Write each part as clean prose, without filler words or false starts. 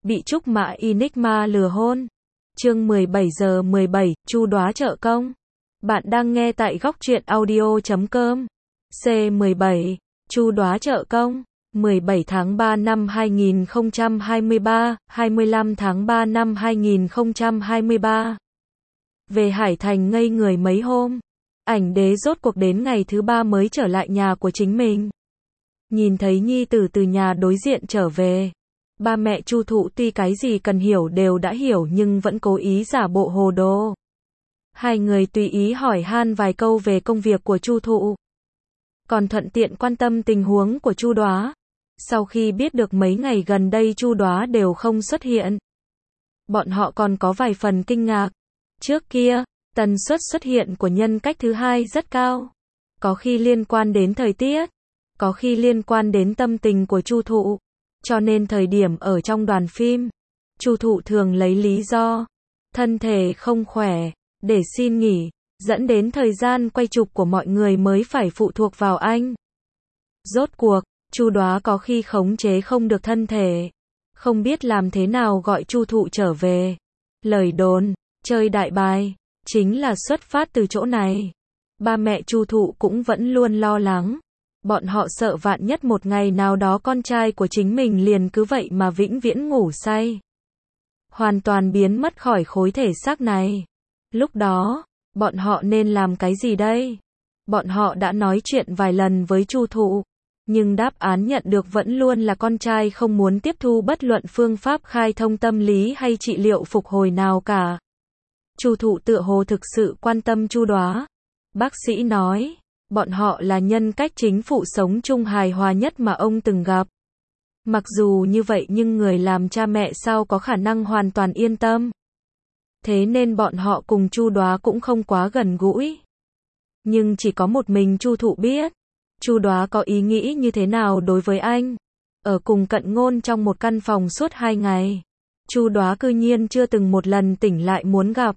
bị Trúc Mã Enigma lừa hôn. Chương 17 giờ 17, Chu Đoá trợ công. Bạn đang nghe tại góc truyện audio.com. C17, Chu Đoá trợ công. 17 tháng 3 năm 2023, 25 tháng 3 năm 2023. Về Hải Thành ngây người mấy hôm. Ảnh đế rốt cuộc đến ngày thứ 3 mới trở lại nhà của chính mình. Nhìn thấy nhi tử từ nhà đối diện trở về. Ba mẹ Chu Thụ tuy cái gì cần hiểu đều đã hiểu nhưng vẫn cố ý giả bộ hồ đồ. Hai người tùy ý hỏi han vài câu về công việc của Chu Thụ. Còn thuận tiện quan tâm tình huống của Chu Đoá. Sau khi biết được mấy ngày gần đây Chu Đoá đều không xuất hiện, bọn họ còn có vài phần kinh ngạc. Trước kia, tần suất xuất hiện của nhân cách thứ hai rất cao. Có khi liên quan đến thời tiết, có khi liên quan đến tâm tình của Chu Thụ. Cho nên thời điểm ở trong đoàn phim, Chu Thụ thường lấy lý do thân thể không khỏe để xin nghỉ, dẫn đến thời gian quay chụp của mọi người mới phải phụ thuộc vào anh. Rốt cuộc, Chu Đoá có khi khống chế không được thân thể, không biết làm thế nào gọi Chu Thụ trở về. Lời đồn, chơi đại bài, chính là xuất phát từ chỗ này. Ba mẹ Chu Thụ cũng vẫn luôn lo lắng. Bọn họ sợ vạn nhất một ngày nào đó con trai của chính mình liền cứ vậy mà vĩnh viễn ngủ say, hoàn toàn biến mất khỏi khối thể xác này. Lúc đó, bọn họ nên làm cái gì đây? Bọn họ đã nói chuyện vài lần với Chu Thụ, nhưng đáp án nhận được vẫn luôn là con trai không muốn tiếp thu bất luận phương pháp khai thông tâm lý hay trị liệu phục hồi nào cả. Chu Thụ tựa hồ thực sự quan tâm Chu Đoá. Bác sĩ nói, bọn họ là nhân cách chính phụ sống chung hài hòa nhất mà ông từng gặp. Mặc dù như vậy nhưng người làm cha mẹ sao có khả năng hoàn toàn yên tâm. Thế nên bọn họ cùng Chu Đoá cũng không quá gần gũi. Nhưng chỉ có một mình Chu Thụ biết, Chu Đoá có ý nghĩ như thế nào đối với anh. Ở cùng Cận Ngôn trong một căn phòng suốt 2 ngày, Chu Đoá cư nhiên chưa từng một lần tỉnh lại muốn gặp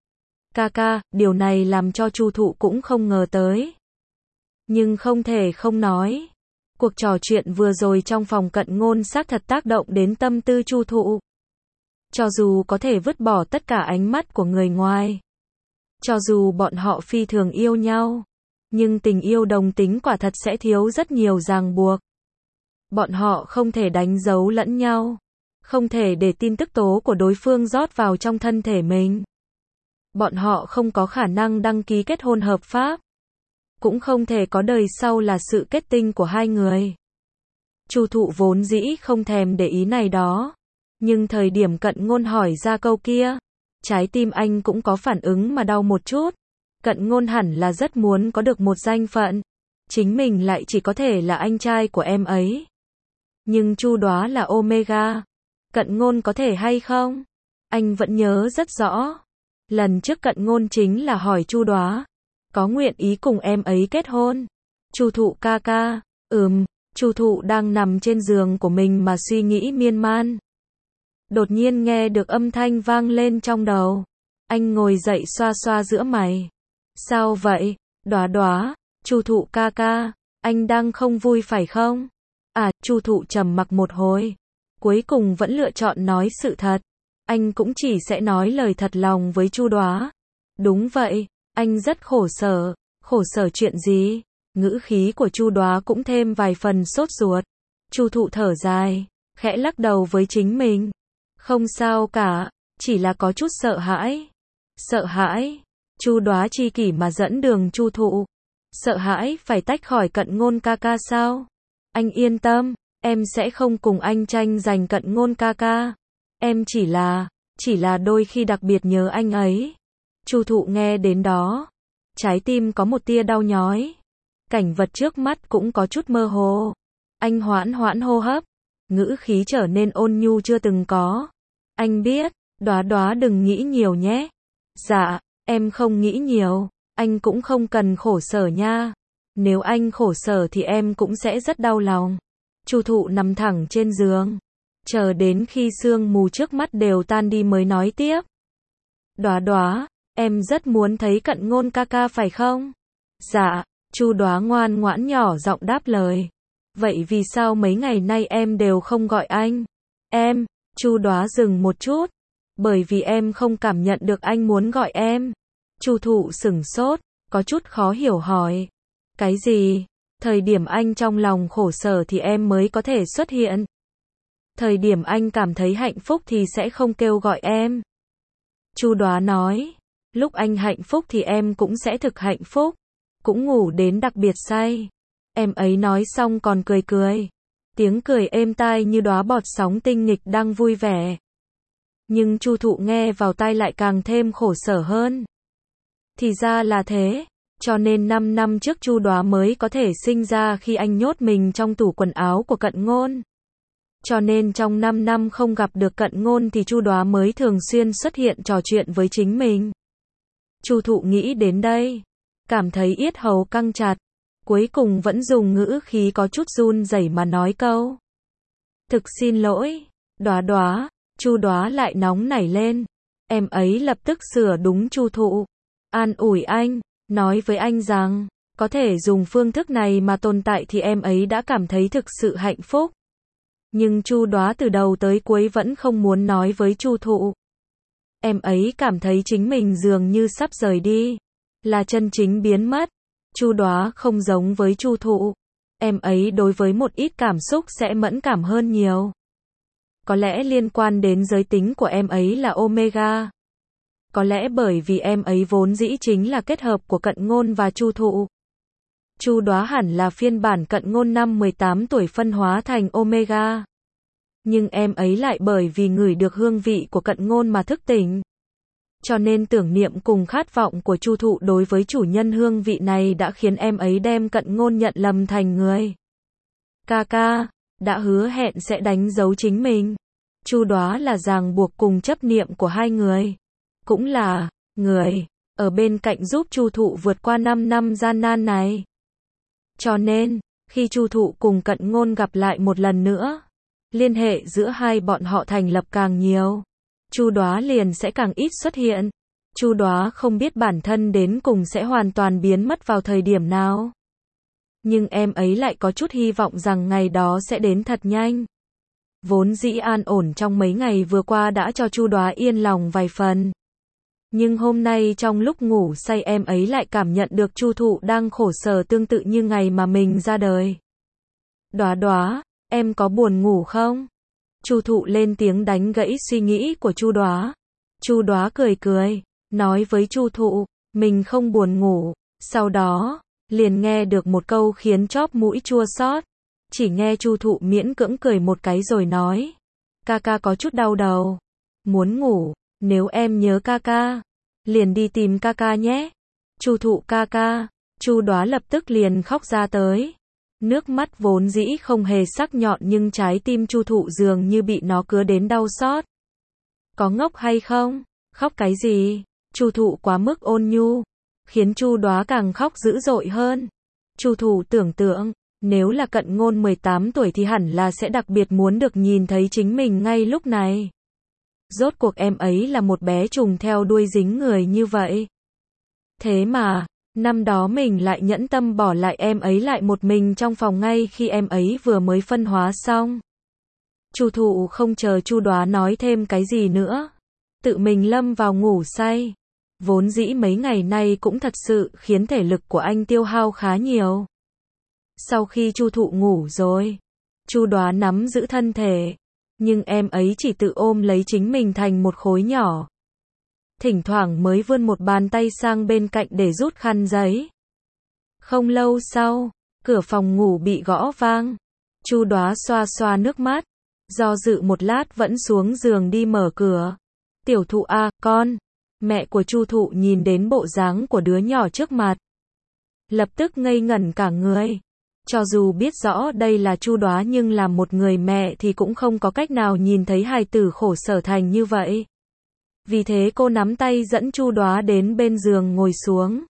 Kaka, điều này làm cho Chu Thụ cũng không ngờ tới. Nhưng không thể không nói, cuộc trò chuyện vừa rồi trong phòng Cận Ngôn xác thật tác động đến tâm tư Chu Thụ. Cho dù có thể vứt bỏ tất cả ánh mắt của người ngoài, cho dù bọn họ phi thường yêu nhau, nhưng tình yêu đồng tính quả thật sẽ thiếu rất nhiều ràng buộc. Bọn họ không thể đánh dấu lẫn nhau, không thể để tin tức tố của đối phương rót vào trong thân thể mình. Bọn họ không có khả năng đăng ký kết hôn hợp pháp, cũng không thể có đời sau là sự kết tinh của hai người. Chu Thụ vốn dĩ không thèm để ý này đó, nhưng thời điểm Cận Ngôn hỏi ra câu kia, trái tim anh cũng có phản ứng mà đau một chút. Cận Ngôn hẳn là rất muốn có được một danh phận, chính mình lại chỉ có thể là anh trai của em ấy. Nhưng Chu Đoá là Omega, Cận Ngôn có thể hay không? Anh vẫn nhớ rất rõ. Lần trước Cận Ngôn chính là hỏi Chu Đoá, có nguyện ý cùng em ấy kết hôn? Chu Thụ Kaka, Chu Thụ đang nằm trên giường của mình mà suy nghĩ miên man. Đột nhiên nghe được âm thanh vang lên trong đầu. Anh ngồi dậy xoa xoa giữa mày. Sao vậy? Đoá Đoá, Chu Thụ Kaka, anh đang không vui phải không? Chu Thụ trầm mặc một hồi, cuối cùng vẫn lựa chọn nói sự thật. Anh cũng chỉ sẽ nói lời thật lòng với Chu Đoá. Đúng vậy, anh rất khổ sở chuyện gì? Ngữ khí của Chu Đoá cũng thêm vài phần sốt ruột. Chu Thụ thở dài, khẽ lắc đầu với chính mình. Không sao cả, chỉ là có chút sợ hãi. Sợ hãi? Chu Đoá chi kỷ mà dẫn đường Chu Thụ. Sợ hãi phải tách khỏi Cận Ngôn Kaka sao? Anh yên tâm, em sẽ không cùng anh tranh giành Cận Ngôn Kaka. Em chỉ là đôi khi đặc biệt nhớ anh ấy. Chu Thụ nghe đến đó, trái tim có một tia đau nhói. Cảnh vật trước mắt cũng có chút mơ hồ. Anh hoãn hô hấp, ngữ khí trở nên ôn nhu chưa từng có. Anh biết, Đoá Đoá đừng nghĩ nhiều nhé. Dạ, em không nghĩ nhiều, anh cũng không cần khổ sở nha. Nếu anh khổ sở thì em cũng sẽ rất đau lòng. Chu Thụ nằm thẳng trên giường, chờ đến khi sương mù trước mắt đều tan đi mới nói tiếp. Đoá Đoá, em rất muốn thấy Cận Ngôn Kaka phải không? Dạ, Chu Đoá ngoan ngoãn nhỏ giọng đáp lời. Vậy vì sao mấy ngày nay em đều không gọi anh? Chu Đóa dừng một chút. Bởi vì em không cảm nhận được anh muốn gọi em. Chu Thụ sửng sốt, có chút khó hiểu hỏi. Cái gì? Thời điểm anh trong lòng khổ sở thì em mới có thể xuất hiện. Thời điểm anh cảm thấy hạnh phúc thì sẽ không kêu gọi em. Chu Đóa nói. Lúc anh hạnh phúc thì em cũng sẽ thực hạnh phúc. Cũng ngủ đến đặc biệt say. Em ấy nói xong còn cười cười. Tiếng cười êm tai như đóa bọt sóng tinh nghịch đang vui vẻ. Nhưng Chu Thụ nghe vào tai lại càng thêm khổ sở hơn. Thì ra là thế. Cho nên 5 năm trước Chu Đóa mới có thể sinh ra khi anh nhốt mình trong tủ quần áo của Cận Ngôn. Cho nên trong 5 năm không gặp được Cận Ngôn thì Chu Đóa mới thường xuyên xuất hiện trò chuyện với chính mình. Chu Thụ nghĩ đến đây, cảm thấy yết hầu căng chặt, cuối cùng vẫn dùng ngữ khí có chút run rẩy mà nói câu. Thực xin lỗi, Đóa Đóa. Chu Đóa lại nóng nảy lên. Em ấy lập tức sửa đúng Chu Thụ, an ủi anh, nói với anh rằng, có thể dùng phương thức này mà tồn tại thì em ấy đã cảm thấy thực sự hạnh phúc. Nhưng Chu Đóa từ đầu tới cuối vẫn không muốn nói với Chu Thụ. Em ấy cảm thấy chính mình dường như sắp rời đi, là chân chính biến mất. Chu Đóa không giống với Chu Thụ. Em ấy đối với một ít cảm xúc sẽ mẫn cảm hơn nhiều. Có lẽ liên quan đến giới tính của em ấy là Omega. Có lẽ bởi vì em ấy vốn dĩ chính là kết hợp của Cận Ngôn và Chu Thụ. Chu Đóa hẳn là phiên bản Cận Ngôn năm 18 tuổi phân hóa thành Omega. Nhưng em ấy lại bởi vì ngửi được hương vị của Cận Ngôn mà thức tỉnh. Cho nên tưởng niệm cùng khát vọng của Chu Thụ đối với chủ nhân hương vị này đã khiến em ấy đem Cận Ngôn nhận lầm thành người. Ca, đã hứa hẹn sẽ đánh dấu chính mình. Chu Đóa là ràng buộc cùng chấp niệm của hai người. Cũng là người ở bên cạnh giúp Chu Thụ vượt qua 5 năm gian nan này. Cho nên, khi Chu Thụ cùng Cận Ngôn gặp lại một lần nữa, liên hệ giữa hai bọn họ thành lập càng nhiều, Chu Đóa liền sẽ càng ít xuất hiện. Chu Đóa không biết bản thân đến cùng sẽ hoàn toàn biến mất vào thời điểm nào. Nhưng em ấy lại có chút hy vọng rằng ngày đó sẽ đến thật nhanh. Vốn dĩ an ổn trong mấy ngày vừa qua đã cho Chu Đóa yên lòng vài phần. Nhưng hôm nay trong lúc ngủ say em ấy lại cảm nhận được Chu Thụ đang khổ sở tương tự như ngày mà mình ra đời. Đóa Đóa, em có buồn ngủ không? Chu Thụ lên tiếng đánh gãy suy nghĩ của Chu Đóa. Chu Đóa cười cười, nói với Chu Thụ, mình không buồn ngủ. Sau đó, liền nghe được một câu khiến chóp mũi chua xót. Chỉ nghe Chu Thụ miễn cưỡng cười một cái rồi nói, ca có chút đau đầu, muốn ngủ, nếu em nhớ ca, liền đi tìm ca nhé. Chu Thụ ca. Chu Đóa lập tức liền khóc ra tới. Nước mắt vốn dĩ không hề sắc nhọn nhưng trái tim Chu Thụ dường như bị nó cứa đến đau xót. Có ngốc hay không? Khóc cái gì? Chu Thụ quá mức ôn nhu, khiến Chu Đóa càng khóc dữ dội hơn. Chu Thụ tưởng tượng, nếu là Cận Ngôn 18 tuổi thì hẳn là sẽ đặc biệt muốn được nhìn thấy chính mình ngay lúc này. Rốt cuộc em ấy là một bé trùng theo đuôi dính người như vậy. Thế mà, năm đó mình lại nhẫn tâm bỏ lại em ấy lại một mình trong phòng ngay khi em ấy vừa mới phân hóa xong. Chu Thụ không chờ Chu Đóa nói thêm cái gì nữa, tự mình lâm vào ngủ say. Vốn dĩ mấy ngày nay cũng thật sự khiến thể lực của anh tiêu hao khá nhiều. Sau khi Chu Thụ ngủ rồi, Chu Đóa nắm giữ thân thể, nhưng em ấy chỉ tự ôm lấy chính mình thành một khối nhỏ. Thỉnh thoảng mới vươn một bàn tay sang bên cạnh để rút khăn giấy. Không lâu sau, cửa phòng ngủ bị gõ vang. Chu Đóa xoa xoa nước mắt, do dự một lát vẫn xuống giường đi mở cửa. Tiểu Thụ à, con. Mẹ của Chu Thụ nhìn đến bộ dáng của đứa nhỏ trước mặt, lập tức ngây ngẩn cả người. Cho dù biết rõ đây là Chu Đóa nhưng làm một người mẹ thì cũng không có cách nào nhìn thấy hài tử khổ sở thành như vậy. Vì thế cô nắm tay dẫn Chu Đóa đến bên giường ngồi xuống.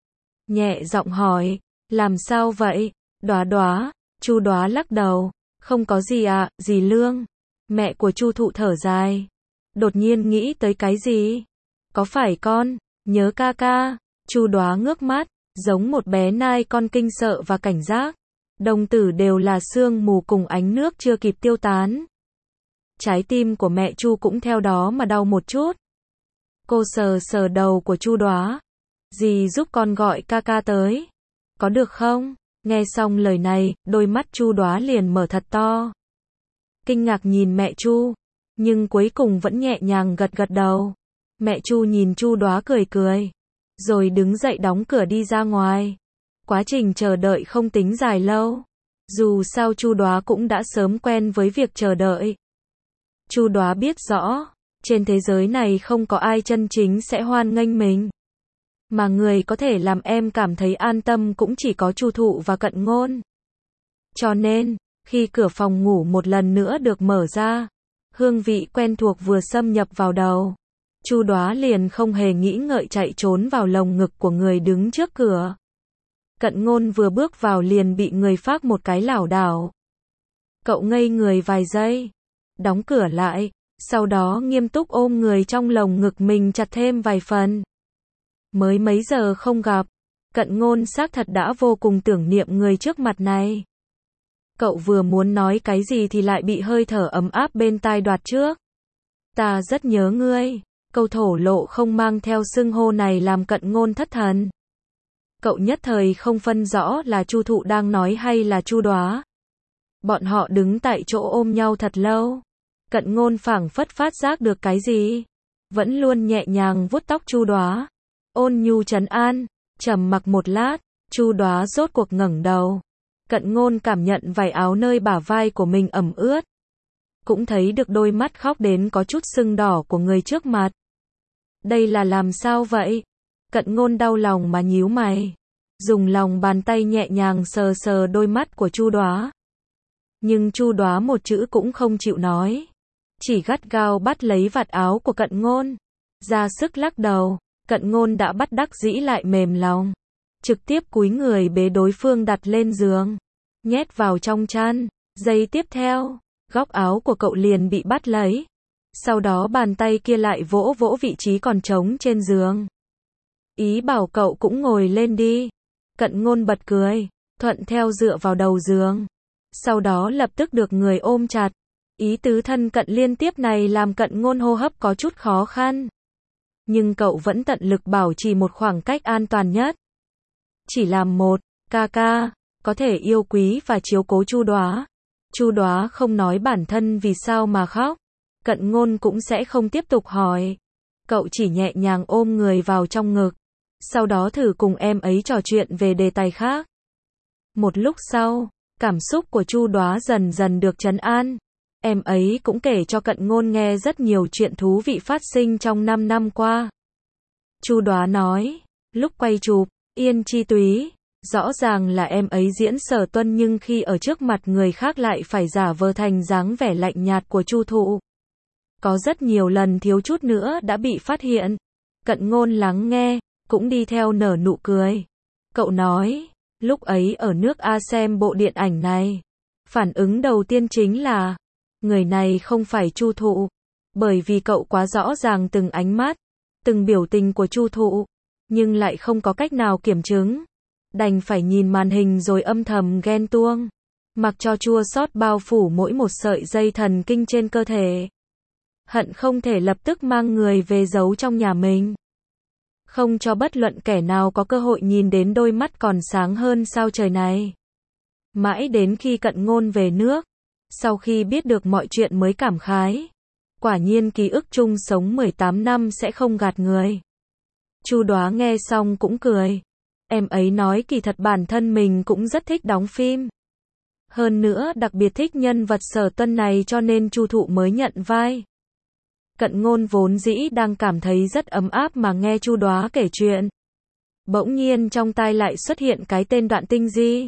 Nhẹ giọng hỏi, làm sao vậy? Đóa. Chu Đóa lắc đầu, không có gì ạ, dì Lương. Mẹ của Chu Thụ thở dài, đột nhiên nghĩ tới cái gì? Có phải con nhớ ca? Chu Đóa ngước mắt, giống một bé nai con kinh sợ và cảnh giác. Đồng tử đều là sương mù cùng ánh nước chưa kịp tiêu tán. Trái tim của mẹ Chu cũng theo đó mà đau một chút. Cô sờ sờ đầu của Chu Đóa. Dì giúp con gọi ca ca tới. Có được không? Nghe xong lời này, đôi mắt Chu Đóa liền mở thật to. Kinh ngạc nhìn mẹ Chu, nhưng cuối cùng vẫn nhẹ nhàng gật gật đầu. Mẹ Chu nhìn Chu Đóa cười cười, rồi đứng dậy đóng cửa đi ra ngoài. Quá trình chờ đợi không tính dài lâu. Dù sao Chu Đóa cũng đã sớm quen với việc chờ đợi. Chu Đóa biết rõ, trên thế giới này không có ai chân chính sẽ hoan nghênh mình. Mà người có thể làm em cảm thấy an tâm cũng chỉ có Chu Thụ và Cận Ngôn. Cho nên, khi cửa phòng ngủ một lần nữa được mở ra, hương vị quen thuộc vừa xâm nhập vào đầu. Chu Đóa liền không hề nghĩ ngợi chạy trốn vào lồng ngực của người đứng trước cửa. Cận Ngôn vừa bước vào liền bị người phác một cái lảo đảo. Cậu ngây người vài giây, đóng cửa lại, sau đó nghiêm túc ôm người trong lồng ngực mình chặt thêm vài phần. Mới mấy giờ không gặp, Cận Ngôn xác thật đã vô cùng tưởng niệm người trước mặt này. Cậu vừa muốn nói cái gì thì lại bị hơi thở ấm áp bên tai đoạt trước. Ta rất nhớ ngươi. Câu thổ lộ không mang theo xưng hô này làm Cận Ngôn thất thần. Cậu nhất thời không phân rõ là Chu Thụ đang nói hay là Chu Đóa. Bọn họ đứng tại chỗ ôm nhau thật lâu. Cận Ngôn phảng phất phát giác được cái gì, vẫn luôn nhẹ nhàng vuốt tóc Chu Đóa, ôn nhu trấn an. Trầm mặc một lát, Chu Đóa rốt cuộc ngẩng đầu. Cận Ngôn cảm nhận vải áo nơi bả vai của mình ẩm ướt, cũng thấy được đôi mắt khóc đến có chút sưng đỏ của người trước mặt. Đây là làm sao vậy? Cận Ngôn đau lòng mà nhíu mày, dùng lòng bàn tay nhẹ nhàng sờ sờ đôi mắt của Chu Đóa. Nhưng Chu Đóa một chữ cũng không chịu nói, chỉ gắt gao bắt lấy vạt áo của Cận Ngôn, ra sức lắc đầu. Cận Ngôn đã bắt đắc dĩ lại mềm lòng, trực tiếp cúi người bế đối phương đặt lên giường, nhét vào trong chăn. Giây tiếp theo, góc áo của cậu liền bị bắt lấy. Sau đó bàn tay kia lại vỗ vỗ vị trí còn trống trên giường. Ý bảo cậu cũng ngồi lên đi. Cận Ngôn bật cười, thuận theo dựa vào đầu giường. Sau đó lập tức được người ôm chặt. Ý tứ thân cận liên tiếp này làm Cận Ngôn hô hấp có chút khó khăn. Nhưng cậu vẫn tận lực bảo trì một khoảng cách an toàn nhất. Chỉ làm một, ca ca, có thể yêu quý và chiếu cố Chu Đóa. Chu Đóa không nói bản thân vì sao mà khóc. Cận Ngôn cũng sẽ không tiếp tục hỏi. Cậu chỉ nhẹ nhàng ôm người vào trong ngực. Sau đó thử cùng em ấy trò chuyện về đề tài khác. Một lúc sau, cảm xúc của Chu Đóa dần dần được trấn an. Em ấy cũng kể cho Cận Ngôn nghe rất nhiều chuyện thú vị phát sinh trong 5 năm qua. Chu Đóa nói, lúc quay chụp Yên Chi Túy, rõ ràng là em ấy diễn Sở Tuân nhưng khi ở trước mặt người khác lại phải giả vờ thành dáng vẻ lạnh nhạt của Chu Thụ. Có rất nhiều lần thiếu chút nữa đã bị phát hiện. Cận Ngôn lắng nghe, cũng đi theo nở nụ cười. Cậu nói, lúc ấy ở nước A xem bộ điện ảnh này, phản ứng đầu tiên chính là, người này không phải Chu Thụ. Bởi vì cậu quá rõ ràng từng ánh mắt, từng biểu tình của Chu Thụ, nhưng lại không có cách nào kiểm chứng. Đành phải nhìn màn hình rồi âm thầm ghen tuông, mặc cho chua xót bao phủ mỗi một sợi dây thần kinh trên cơ thể. Hận không thể lập tức mang người về giấu trong nhà mình, không cho bất luận kẻ nào có cơ hội nhìn đến đôi mắt còn sáng hơn sao trời này. Mãi đến khi Cận Ngôn về nước, sau khi biết được mọi chuyện mới cảm khái. Quả nhiên ký ức chung sống 18 năm sẽ không gạt người. Chu Đóa nghe xong cũng cười. Em ấy nói kỳ thật bản thân mình cũng rất thích đóng phim. Hơn nữa đặc biệt thích nhân vật Sở Tuân này cho nên Chu Thụ mới nhận vai. Cận Ngôn vốn dĩ đang cảm thấy rất ấm áp mà nghe Chu Đóa kể chuyện. Bỗng nhiên trong tai lại xuất hiện cái tên Đoạn Tinh Di.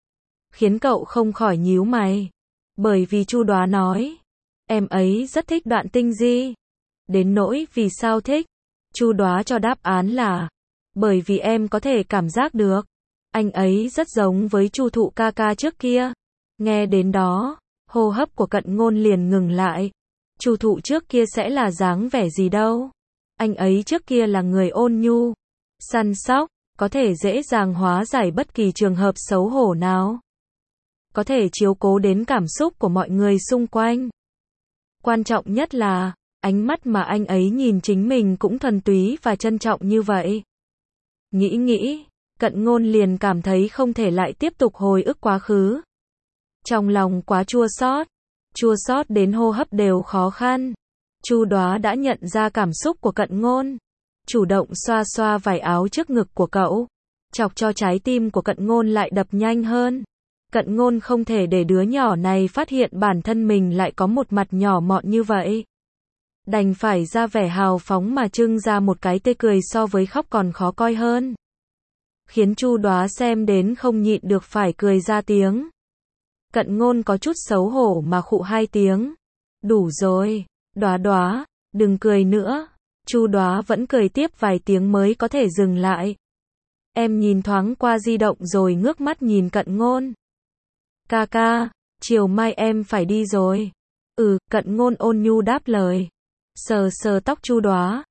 Khiến cậu không khỏi nhíu mày. Bởi vì Chu Đóa nói, em ấy rất thích Đoạn Tinh Di. Đến nỗi vì sao thích, Chu Đóa cho đáp án là, bởi vì em có thể cảm giác được, anh ấy rất giống với Chu Thụ ca ca trước kia. Nghe đến đó, hô hấp của Cận Ngôn liền ngừng lại. Chu Thụ trước kia sẽ là dáng vẻ gì đâu? Anh ấy trước kia là người ôn nhu, săn sóc, có thể dễ dàng hóa giải bất kỳ trường hợp xấu hổ nào. Có thể chiếu cố đến cảm xúc của mọi người xung quanh. Quan trọng nhất là, ánh mắt mà anh ấy nhìn chính mình cũng thuần túy và trân trọng như vậy. Nghĩ, Cận Ngôn liền cảm thấy không thể lại tiếp tục hồi ức quá khứ. Trong lòng quá chua xót đến hô hấp đều khó khăn. Chu Đóa đã nhận ra cảm xúc của Cận Ngôn, chủ động xoa xoa vải áo trước ngực của cậu, chọc cho trái tim của Cận Ngôn lại đập nhanh hơn. Cận Ngôn không thể để đứa nhỏ này phát hiện bản thân mình lại có một mặt nhỏ mọn như vậy. Đành phải ra vẻ hào phóng mà trưng ra một cái tê cười so với khóc còn khó coi hơn. Khiến Chu Đóa xem đến không nhịn được phải cười ra tiếng. Cận Ngôn có chút xấu hổ mà khụ 2 tiếng. Đủ rồi, Đóa, đừng cười nữa. Chu Đóa vẫn cười tiếp vài tiếng mới có thể dừng lại. Em nhìn thoáng qua di động rồi ngước mắt nhìn Cận Ngôn. Ca, chiều mai em phải đi rồi. Cận Ngôn ôn nhu đáp lời. Sờ tóc Chu Đóa.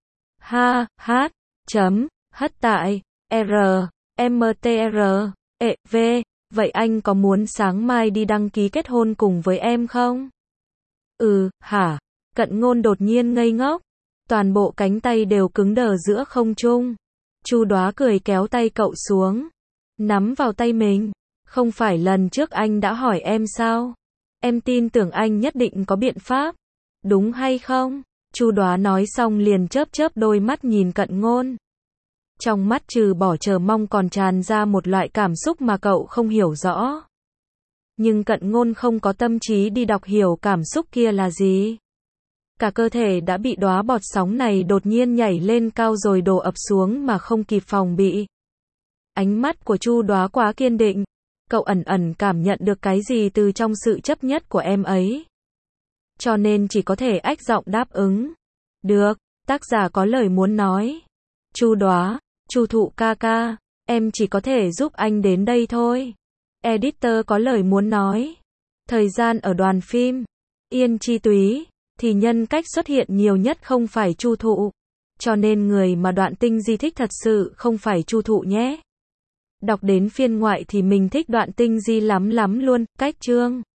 Hất tại, MTR, vậy anh có muốn sáng mai đi đăng ký kết hôn cùng với em không? Hả? Cận Ngôn đột nhiên ngây ngốc. Toàn bộ cánh tay đều cứng đờ giữa không trung. Chu Đóa cười kéo tay cậu xuống. Nắm vào tay mình. Không phải lần trước anh đã hỏi em sao? Em tin tưởng anh nhất định có biện pháp. Đúng hay không? Chu Đóa nói xong liền chớp đôi mắt nhìn Cận Ngôn. Trong mắt trừ bỏ chờ mong còn tràn ra một loại cảm xúc mà cậu không hiểu rõ. Nhưng Cận Ngôn không có tâm trí đi đọc hiểu cảm xúc kia là gì. Cả cơ thể đã bị đóa bọt sóng này đột nhiên nhảy lên cao rồi đổ ập xuống mà không kịp phòng bị. Ánh mắt của Chu Đóa quá kiên định. Cậu ẩn cảm nhận được cái gì từ trong sự chấp nhất của em ấy. Cho nên chỉ có thể ách giọng đáp ứng. Được, tác giả có lời muốn nói. Chu Đóa, Chu Thụ ca, em chỉ có thể giúp anh đến đây thôi. Editor có lời muốn nói. Thời gian ở đoàn phim Yên Chi Túy thì nhân cách xuất hiện nhiều nhất không phải Chu Thụ. Cho nên người mà Đoạn Tinh Di thích thật sự không phải Chu Thụ nhé. Đọc đến phiên ngoại thì mình thích Đoạn Tinh Di lắm luôn. Cách chương